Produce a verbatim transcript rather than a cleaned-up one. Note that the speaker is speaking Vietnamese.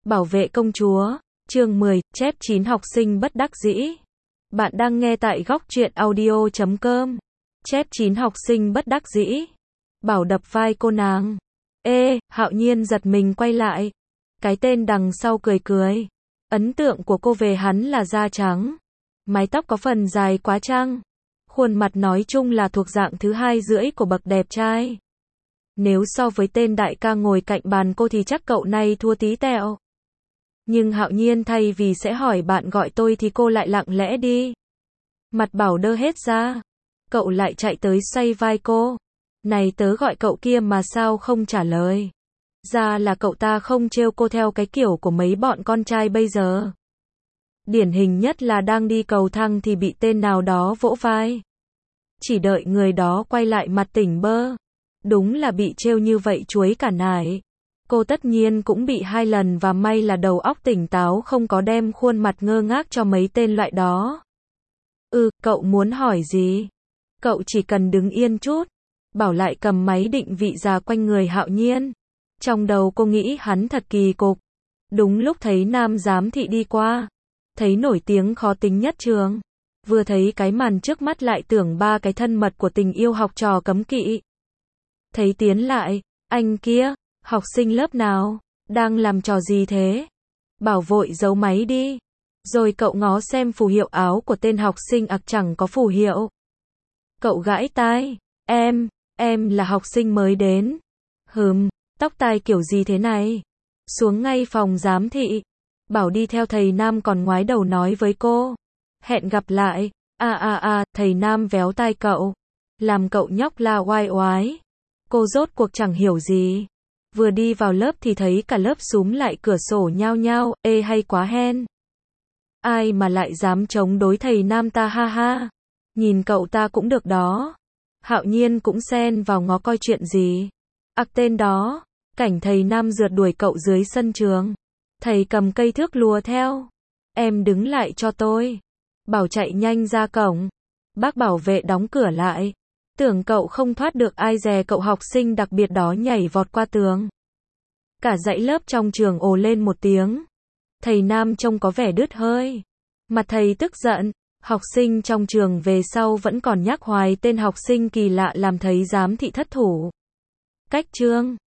Bảo vệ công chúa, chương mười, chép chín học sinh bất đắc dĩ. Bạn đang nghe tại góc truyện audio chấm com. Chép chín học sinh bất đắc dĩ. Bảo đập vai cô nàng. Ê, Hạo Nhiên giật mình quay lại. Cái tên đằng sau cười cười. Ấn tượng của cô về hắn là da trắng. Mái tóc có phần dài quá chăng? Khuôn mặt nói chung là thuộc dạng thứ hai rưỡi của bậc đẹp trai. Nếu so với tên đại ca ngồi cạnh bàn cô thì chắc cậu này thua tí tẹo. Nhưng Hạo Nhiên thay vì sẽ hỏi bạn gọi tôi thì cô lại lặng lẽ đi. Mặt Bảo đơ hết ra. Cậu lại chạy tới xoay vai cô. Này tớ gọi cậu kia mà sao không trả lời. Ra là cậu ta không trêu cô theo cái kiểu của mấy bọn con trai bây giờ. Điển hình nhất là đang đi cầu thang thì bị tên nào đó vỗ vai. Chỉ đợi người đó quay lại mặt tỉnh bơ. Đúng là bị trêu như vậy chuối cả nải. Cô tất nhiên cũng bị hai lần và may là đầu óc tỉnh táo không có đem khuôn mặt ngơ ngác cho mấy tên loại đó. Ừ, cậu muốn hỏi gì? Cậu chỉ cần đứng yên chút. Bảo lại cầm máy định vị ra quanh người Hạo Nhiên. Trong đầu cô nghĩ hắn thật kỳ cục. Đúng lúc thấy nam giám thị đi qua. Thấy nổi tiếng khó tính nhất trường. Vừa thấy cái màn trước mắt lại tưởng ba cái thân mật của tình yêu học trò cấm kỵ. Thấy tiến lại, anh kia, học sinh lớp nào, đang làm trò gì thế? Bảo vội giấu máy đi. Rồi cậu ngó xem phù hiệu áo của tên học sinh ặc chẳng có phù hiệu. Cậu gãi tai, em, em là học sinh mới đến. Hừm, tóc tai kiểu gì thế này? Xuống ngay phòng giám thị. Bảo đi theo thầy Nam còn ngoái đầu nói với cô. Hẹn gặp lại, à à à, thầy Nam véo tai cậu. Làm cậu nhóc la oai oái. Cô rốt cuộc chẳng hiểu gì. Vừa đi vào lớp thì thấy cả lớp súm lại cửa sổ nhao nhao, ê hay quá hen. Ai mà lại dám chống đối thầy Nam ta ha ha. Nhìn cậu ta cũng được đó. Hạo Nhiên cũng xen vào ngó coi chuyện gì. Ặc tên đó, cảnh thầy Nam rượt đuổi cậu dưới sân trường. Thầy cầm cây thước lùa theo. Em đứng lại cho tôi. Bảo chạy nhanh ra cổng. Bác bảo vệ đóng cửa lại. Tưởng cậu không thoát được ai dè cậu học sinh đặc biệt đó nhảy vọt qua tường. Cả dãy lớp trong trường ồ lên một tiếng. Thầy Nam trông có vẻ đứt hơi. Mặt thầy tức giận. Học sinh trong trường về sau vẫn còn nhắc hoài tên học sinh kỳ lạ làm thầy giám thị thất thủ. Cách chương